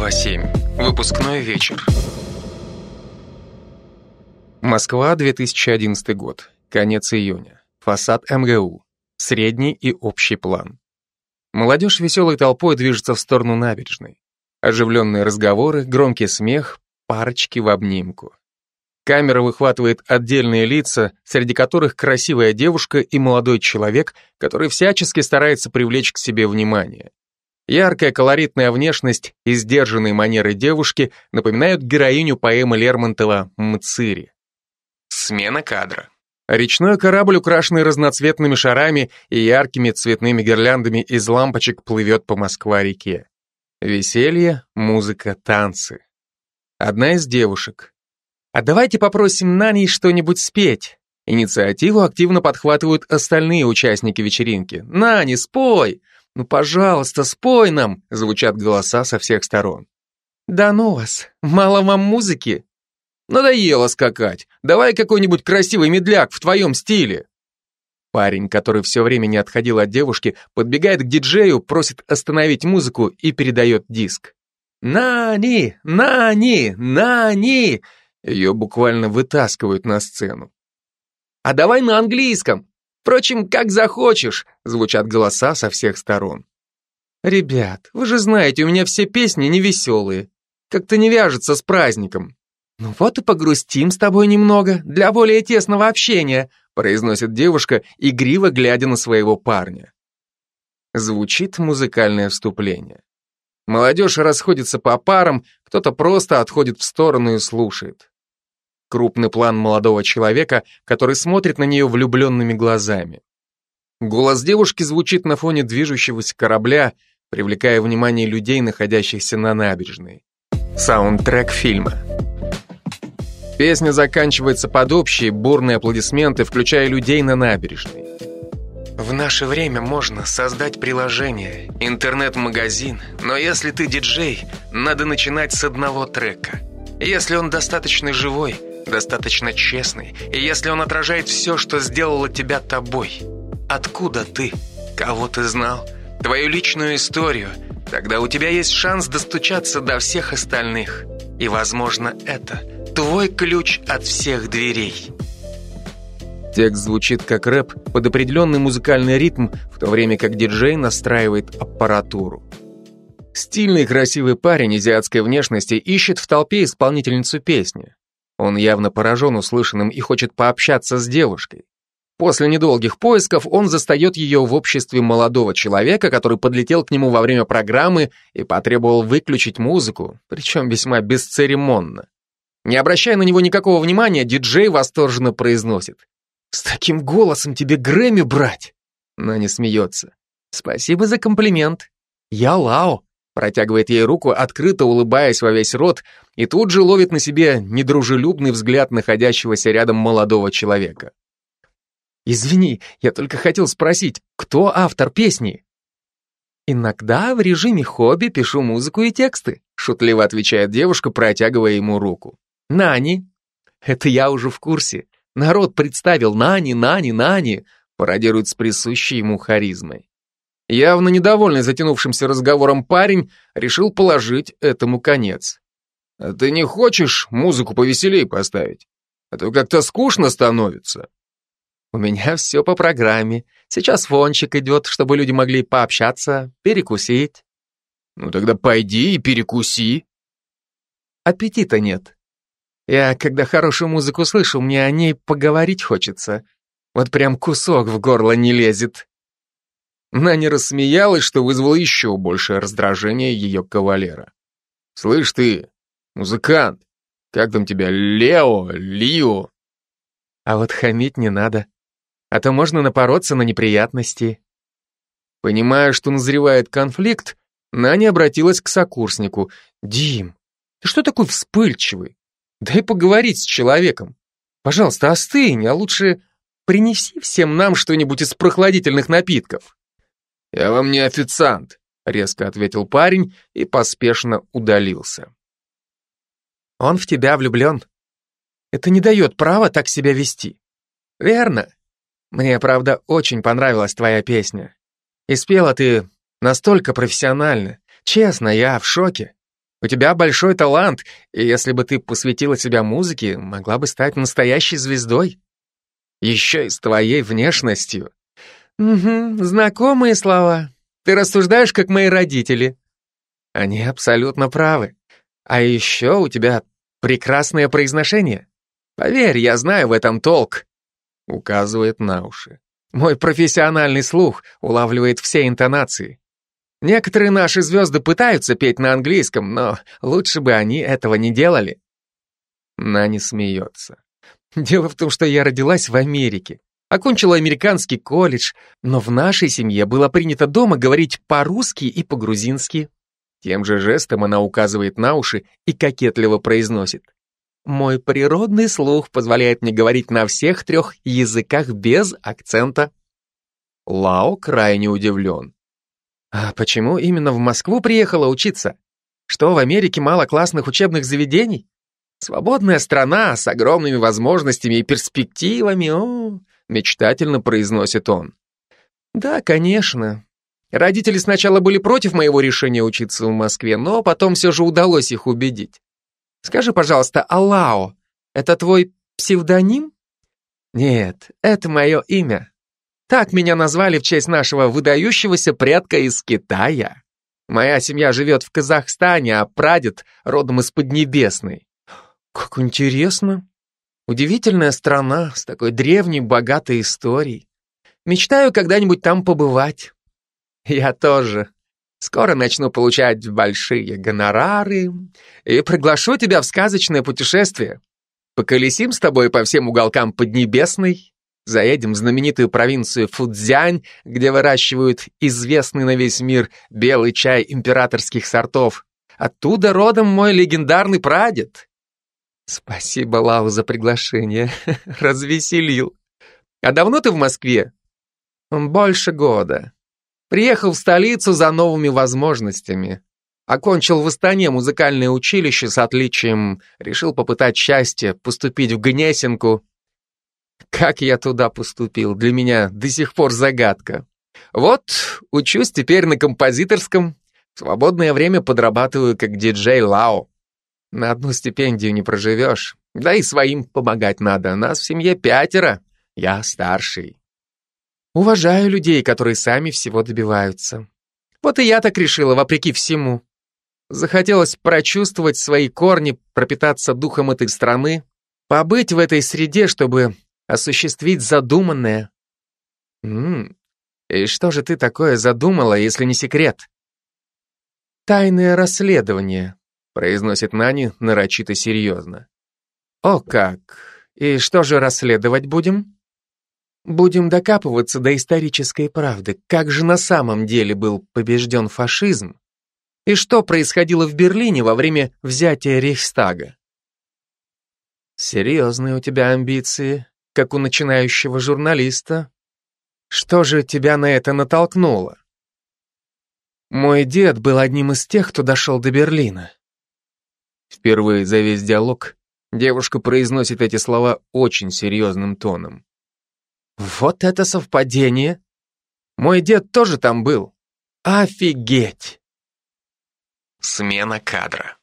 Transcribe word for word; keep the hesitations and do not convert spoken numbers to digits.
Глава семь. Выпускной вечер. Москва, две тысячи одиннадцатый год. Конец июня. Фасад эм гэ у. Средний и общий план. Молодежь веселой толпой движется в сторону набережной. Оживленные разговоры, громкий смех, парочки в обнимку. Камера выхватывает отдельные лица, среди которых красивая девушка и молодой человек, который всячески старается привлечь к себе внимание. Яркая колоритная внешность и сдержанные манеры девушки напоминают героиню поэмы Лермонтова «Мцыри». Смена кадра. Речной корабль, украшенный разноцветными шарами и яркими цветными гирляндами из лампочек, плывет по Москва-реке. Веселье, музыка, танцы. Одна из девушек. «А давайте попросим Нани что-нибудь спеть». Инициативу активно подхватывают остальные участники вечеринки. «Нани, спой! Ну, пожалуйста, спой нам!» Звучат голоса со всех сторон. «Да ну вас, мало вам музыки?» «Надоело скакать. Давай какой-нибудь красивый медляк в твоем стиле». Парень, который все время не отходил от девушки, подбегает к диджею, просит остановить музыку и передает диск. «Нани! Нани! Нани!» Ее буквально вытаскивают на сцену. «А давай на английском! Впрочем, как захочешь!» Звучат голоса со всех сторон. «Ребят, вы же знаете, у меня все песни невеселые. Как-то не вяжется с праздником». «Ну вот и погрустим с тобой немного, для более тесного общения», произносит девушка, игриво глядя на своего парня. Звучит музыкальное вступление. Молодежь расходится по парам, кто-то просто отходит в сторону и слушает. Крупный план молодого человека, который смотрит на нее влюбленными глазами. Голос девушки звучит на фоне движущегося корабля, привлекая внимание людей, находящихся на набережной. Саундтрек фильма. Песня заканчивается под общие бурные аплодисменты, включая людей на набережной. В наше время можно создать приложение, интернет-магазин, но если ты диджей, надо начинать с одного трека. Если он достаточно живой, достаточно честный, и если он отражает все, что сделало тебя тобой. Откуда ты? Кого ты знал? Твою личную историю. Тогда у тебя есть шанс достучаться до всех остальных. И, возможно, это твой ключ от всех дверей. Текст звучит как рэп под определенный музыкальный ритм, в то время как диджей настраивает аппаратуру. Стильный красивый парень азиатской внешности ищет в толпе исполнительницу песни. Он явно поражен услышанным и хочет пообщаться с девушкой. После недолгих поисков он застает ее в обществе молодого человека, который подлетел к нему во время программы и потребовал выключить музыку, причем весьма бесцеремонно. Не обращая на него никакого внимания, диджей восторженно произносит: «С таким голосом тебе Грэмми брать!» Нани смеется. «Спасибо за комплимент. Я Лао», протягивает ей руку, открыто улыбаясь во весь рот, и тут же ловит на себе недружелюбный взгляд находящегося рядом молодого человека. «Извини, я только хотел спросить, кто автор песни?» «Иногда в режиме хобби пишу музыку и тексты», шутливо отвечает девушка, протягивая ему руку. «Нани». «Это я уже в курсе. Народ представил Нани, Нани, Нани», пародирует с присущей ему харизмой. Явно недовольный затянувшимся разговором парень решил положить этому конец. «А ты не хочешь музыку повеселее поставить? А то как-то скучно становится». «У меня все по программе. Сейчас фончик идет, чтобы люди могли пообщаться, перекусить». «Ну тогда пойди и перекуси». «Аппетита нет. Я, когда хорошую музыку слышу, мне о ней поговорить хочется. Вот прям кусок в горло не лезет». Нани рассмеялась, что вызвало еще большее раздражение ее кавалера. «Слышь ты, музыкант, как там тебя, Лео, Лио?» «А вот хамить не надо, а то можно напороться на неприятности». Понимая, что назревает конфликт, Нани обратилась к сокурснику. «Дим, ты что такой вспыльчивый? Дай поговорить с человеком. Пожалуйста, остынь, а лучше принеси всем нам что-нибудь из прохладительных напитков». «Я вам не официант», — резко ответил парень и поспешно удалился. «Он в тебя влюблен. Это не дает права так себя вести». «Верно. Мне, правда, очень понравилась твоя песня. И спела ты настолько профессионально. Честно, я в шоке. У тебя большой талант, и если бы ты посвятила себя музыке, могла бы стать настоящей звездой. Еще и с твоей внешностью. Угу, знакомые слова. Ты рассуждаешь, как мои родители. Они абсолютно правы. А еще у тебя прекрасное произношение. Поверь, я знаю в этом толк. Указывает на уши. Мой профессиональный слух улавливает все интонации. Некоторые наши звезды пытаются петь на английском, но лучше бы они этого не делали. Нани смеется. Дело в том, что я родилась в Америке, окончила американский колледж, но в нашей семье было принято дома говорить по-русски и по-грузински. Тем же жестом она указывает на уши и кокетливо произносит. Мой природный слух позволяет мне говорить на всех трех языках без акцента. Лао крайне удивлен. А почему именно в Москву приехала учиться? Что, в Америке мало классных учебных заведений? Свободная страна с огромными возможностями и перспективами, о, мечтательно произносит он. Да, конечно. Родители сначала были против моего решения учиться в Москве, но потом все же удалось их убедить. Скажи, пожалуйста, а Лао — это твой псевдоним? Нет, это мое имя. Так меня назвали в честь нашего выдающегося предка из Китая. Моя семья живет в Казахстане, а прадед родом из Поднебесной. Как интересно. Удивительная страна с такой древней, богатой историей. Мечтаю когда-нибудь там побывать. Я тоже. Скоро начну получать большие гонорары и приглашу тебя в сказочное путешествие. Поколесим с тобой по всем уголкам Поднебесной, заедем в знаменитую провинцию Фуцзянь, где выращивают известный на весь мир белый чай императорских сортов. Оттуда родом мой легендарный прадед. Спасибо, Лао, за приглашение. Развеселил. А давно ты в Москве? Больше года. Приехал в столицу за новыми возможностями. Окончил в Астане музыкальное училище с отличием, решил попытать счастье, поступить в Гнесинку. Как я туда поступил, для меня до сих пор загадка. Вот, учусь теперь на композиторском, в свободное время подрабатываю как диджей Лао. На одну стипендию не проживешь, да и своим помогать надо, нас в семье пятеро, я старший. Уважаю людей, которые сами всего добиваются. Вот и я так решила, вопреки всему. Захотелось прочувствовать свои корни, пропитаться духом этой страны, побыть в этой среде, чтобы осуществить задуманное. М-м, и что же ты такое задумала, если не секрет? Тайное расследование, произносит Нани нарочито серьезно. О как! И что же расследовать будем? Будем докапываться до исторической правды, как же на самом деле был побежден фашизм и что происходило в Берлине во время взятия Рейхстага. Серьезные у тебя амбиции, как у начинающего журналиста. Что же тебя на это натолкнуло? Мой дед был одним из тех, кто дошел до Берлина. Впервые за весь диалог девушка произносит эти слова очень серьезным тоном. Вот это совпадение. Мой дед тоже там был. Офигеть! Смена кадра.